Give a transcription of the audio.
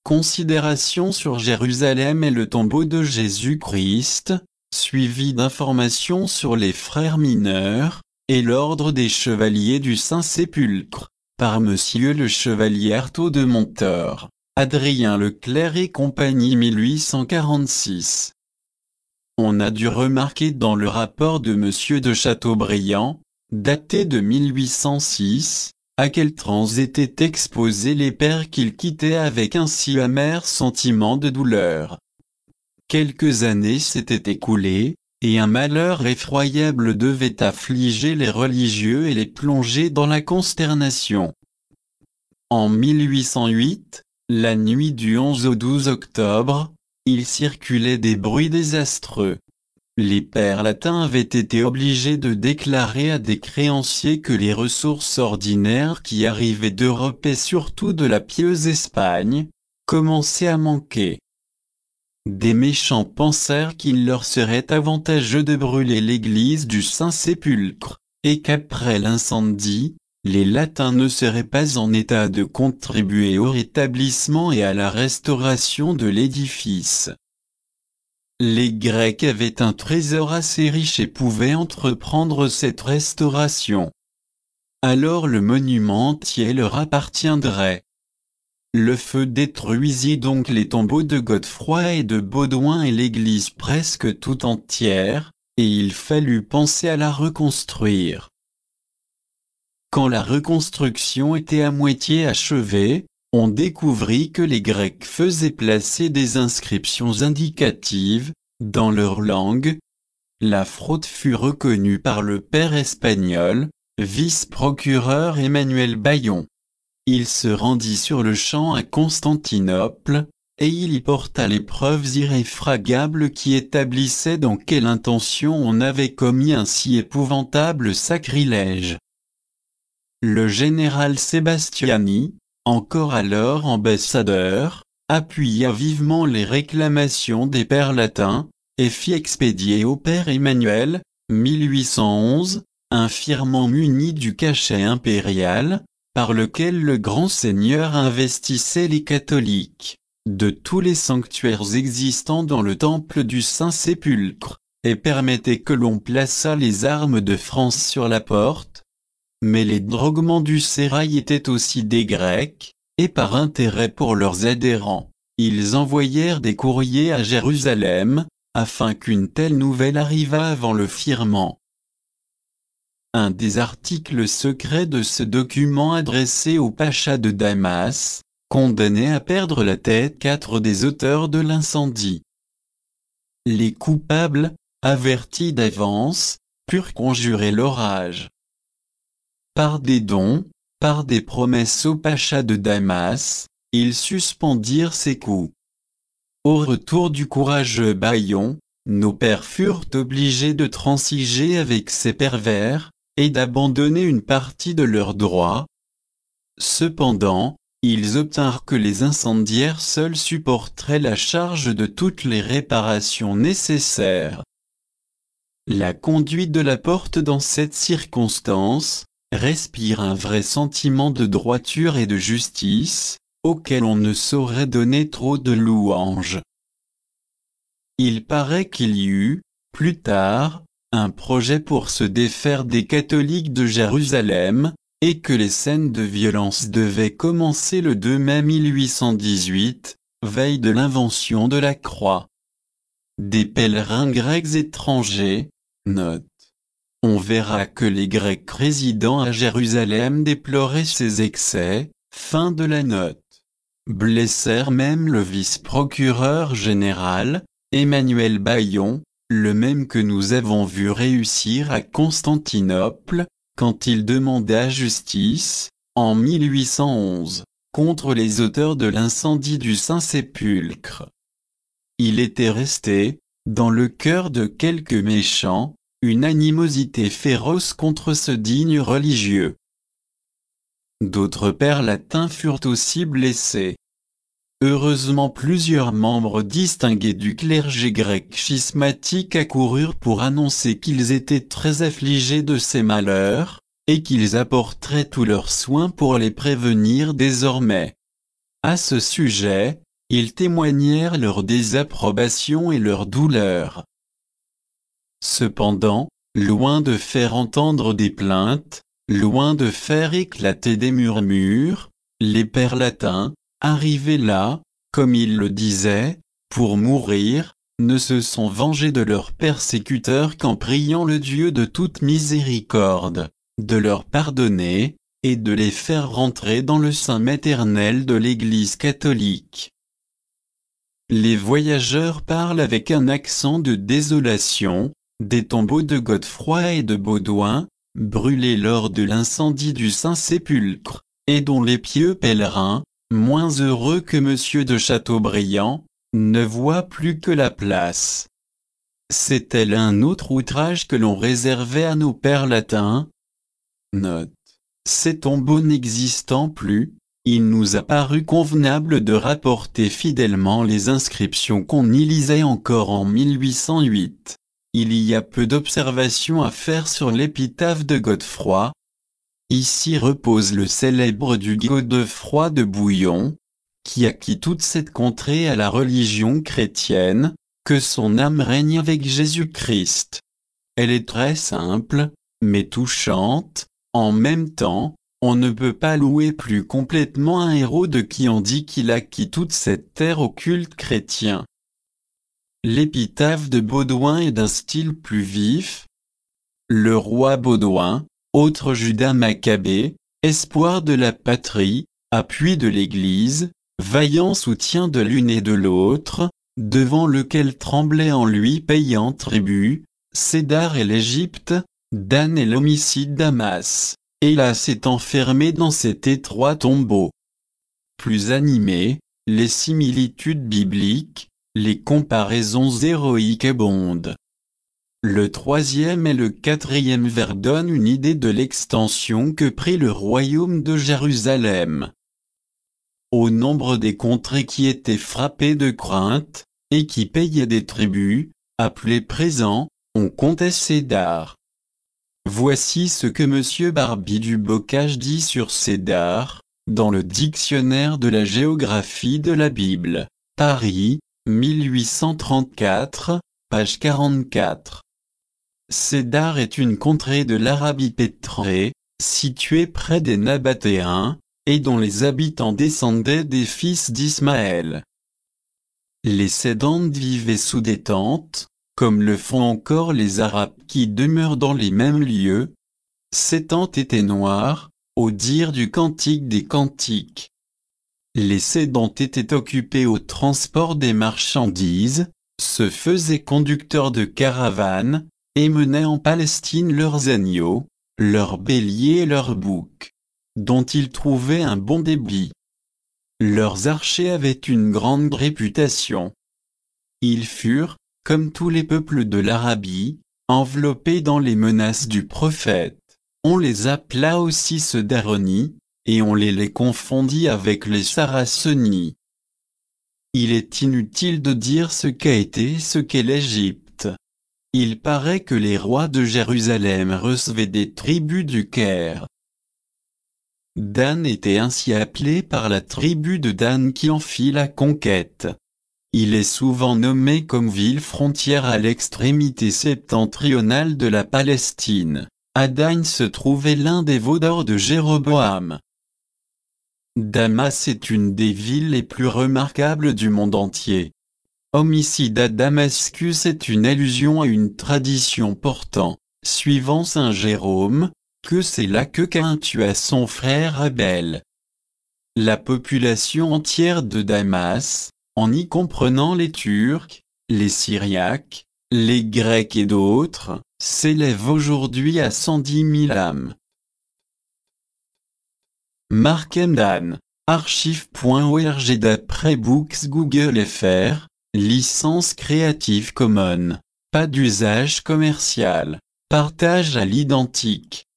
considérations sur Jérusalem et le tombeau de Jésus-Christ, suivies d'informations sur les frères mineurs, et l'ordre des chevaliers du Saint-Sépulcre, par Monsieur le chevalier Artaud de Montor, Adrien Leclerc et compagnie 1846. On a dû remarquer dans le rapport de Monsieur de Chateaubriand, daté de 1806, à quels trans étaient exposés les pères qu'il quittait avec un si amer sentiment de douleur. Quelques années s'étaient écoulées, et un malheur effroyable devait affliger les religieux et les plonger dans la consternation. En 1808, la nuit du 11 au 12 octobre, il circulait des bruits désastreux. Les pères latins avaient été obligés de déclarer à des créanciers que les ressources ordinaires qui arrivaient d'Europe et surtout de la pieuse Espagne, commençaient à manquer. Des méchants pensèrent qu'il leur serait avantageux de brûler l'église du Saint-Sépulcre, et qu'après l'incendie, les latins ne seraient pas en état de contribuer au rétablissement et à la restauration de l'édifice. Les Grecs avaient un trésor assez riche et pouvaient entreprendre cette restauration. Alors le monument entier leur appartiendrait. Le feu détruisit donc les tombeaux de Godefroy et de Baudouin et l'église presque tout entière, et il fallut penser à la reconstruire. Quand la reconstruction était à moitié achevée, on découvrit que les Grecs faisaient placer des inscriptions indicatives, dans leur langue. La fraude fut reconnue par le père espagnol, vice-procureur Emmanuel Bayon. Il se rendit sur le champ à Constantinople, et il y porta les preuves irréfragables qui établissaient dans quelle intention on avait commis un si épouvantable sacrilège. Le général Sébastiani, encore alors ambassadeur, appuya vivement les réclamations des pères latins, et fit expédier au père Emmanuel, 1811, un firman muni du cachet impérial, par lequel le grand seigneur investissait les catholiques, de tous les sanctuaires existants dans le temple du Saint-Sépulcre, et permettait que l'on plaçât les armes de France sur la porte. Mais les droguements du sérail étaient aussi des Grecs, et par intérêt pour leurs adhérents, ils envoyèrent des courriers à Jérusalem, afin qu'une telle nouvelle arrivât avant le firman. Un des articles secrets de ce document adressé au pacha de Damas, condamnait à perdre la tête 4 des auteurs de l'incendie. Les coupables, avertis d'avance, purent conjurer l'orage. Par des dons, par des promesses au pacha de Damas, ils suspendirent ses coups. Au retour du courageux Bayon, nos pères furent obligés de transiger avec ces pervers, et d'abandonner une partie de leurs droits. Cependant, ils obtinrent que les incendiaires seuls supporteraient la charge de toutes les réparations nécessaires. La conduite de la porte dans cette circonstance respire un vrai sentiment de droiture et de justice, auquel on ne saurait donner trop de louanges. Il paraît qu'il y eut, plus tard, un projet pour se défaire des catholiques de Jérusalem, et que les scènes de violence devaient commencer le 2 mai 1818, veille de l'invention de la croix. Des pèlerins grecs étrangers, note. On verra que les Grecs résidant à Jérusalem déploraient ces excès, fin de la note. Blessèrent même le vice-procureur général, Emmanuel Bayon, le même que nous avons vu réussir à Constantinople, quand il demanda justice, en 1811, contre les auteurs de l'incendie du Saint-Sépulcre. Il était resté, dans le cœur de quelques méchants, une animosité féroce contre ce digne religieux. D'autres pères latins furent aussi blessés. Heureusement plusieurs membres distingués du clergé grec schismatique accoururent pour annoncer qu'ils étaient très affligés de ces malheurs, et qu'ils apporteraient tous leurs soins pour les prévenir désormais. À ce sujet, ils témoignèrent leur désapprobation et leur douleur. Cependant, loin de faire entendre des plaintes, loin de faire éclater des murmures, les pères latins, arrivés là, comme ils le disaient, pour mourir, ne se sont vengés de leurs persécuteurs qu'en priant le Dieu de toute miséricorde, de leur pardonner, et de les faire rentrer dans le sein maternel de l'Église catholique. Les voyageurs parlent avec un accent de désolation, des tombeaux de Godefroy et de Baudouin, brûlés lors de l'incendie du Saint-Sépulcre, et dont les pieux pèlerins, moins heureux que Monsieur de Chateaubriand, ne voient plus que la place. C'était là un autre outrage que l'on réservait à nos pères latins. Note. Ces tombeaux n'existant plus, il nous a paru convenable de rapporter fidèlement les inscriptions qu'on y lisait encore en 1808. Il y a peu d'observations à faire sur l'épitaphe de Godefroy. Ici repose le célèbre du Godefroy de Bouillon, qui acquit toute cette contrée à la religion chrétienne, que son âme règne avec Jésus-Christ. Elle est très simple, mais touchante, en même temps, on ne peut pas louer plus complètement un héros de qui on dit qu'il acquit toute cette terre au culte chrétien. L'épitaphe de Baudouin est d'un style plus vif. Le roi Baudouin, autre Judas Maccabée, espoir de la patrie, appui de l'Église, vaillant soutien de l'une et de l'autre, devant lequel tremblait en lui payant tribut, Cédar et l'Égypte, Dan et l'homicide Damas, hélas est enfermé dans cet étroit tombeau. Plus animé, les similitudes bibliques, les comparaisons héroïques abondent. Le troisième et le quatrième vers donnent une idée de l'extension que prit le royaume de Jérusalem. Au nombre des contrées qui étaient frappées de crainte, et qui payaient des tributs, appelés présents, on comptait Cédar. Voici ce que M. Barbie du Bocage dit sur Cédar, dans le Dictionnaire de la géographie de la Bible, Paris, 1834, page 44. Cédar est une contrée de l'Arabie pétrée, située près des Nabatéens, et dont les habitants descendaient des fils d'Ismaël. Les Cédantes vivaient sous des tentes, comme le font encore les Arabes qui demeurent dans les mêmes lieux. Ces tentes étaient noires, au dire du Cantique des Cantiques. Les Cédantes étaient occupées au transport des marchandises, se faisaient conducteurs de caravanes, et menaient en Palestine leurs agneaux, leurs béliers et leurs boucs, dont ils trouvaient un bon débit. Leurs archers avaient une grande réputation. Ils furent, comme tous les peuples de l'Arabie, enveloppés dans les menaces du prophète. On les appela aussi ceux d'Aroni, et on les confondit avec les Saraceni. Il est inutile de dire ce qu'a été et ce qu'est l'Égypte. Il paraît que les rois de Jérusalem recevaient des tribus du Caire. Dan était ainsi appelé par la tribu de Dan qui en fit la conquête. Il est souvent nommé comme ville frontière à l'extrémité septentrionale de la Palestine. À Dan se trouvait l'un des veaux d'or de Jéroboam. Damas est une des villes les plus remarquables du monde entier. Homicide à Damascus est une allusion à une tradition portant, suivant saint Jérôme, que c'est là que Caïn tua son frère Abel. La population entière de Damas, en y comprenant les Turcs, les Syriaques, les Grecs et d'autres, s'élève aujourd'hui à 110 000 âmes. Mark Emdan, archive.org d'après Books Google fr, licence Creative Commons, pas d'usage commercial, partage à l'identique.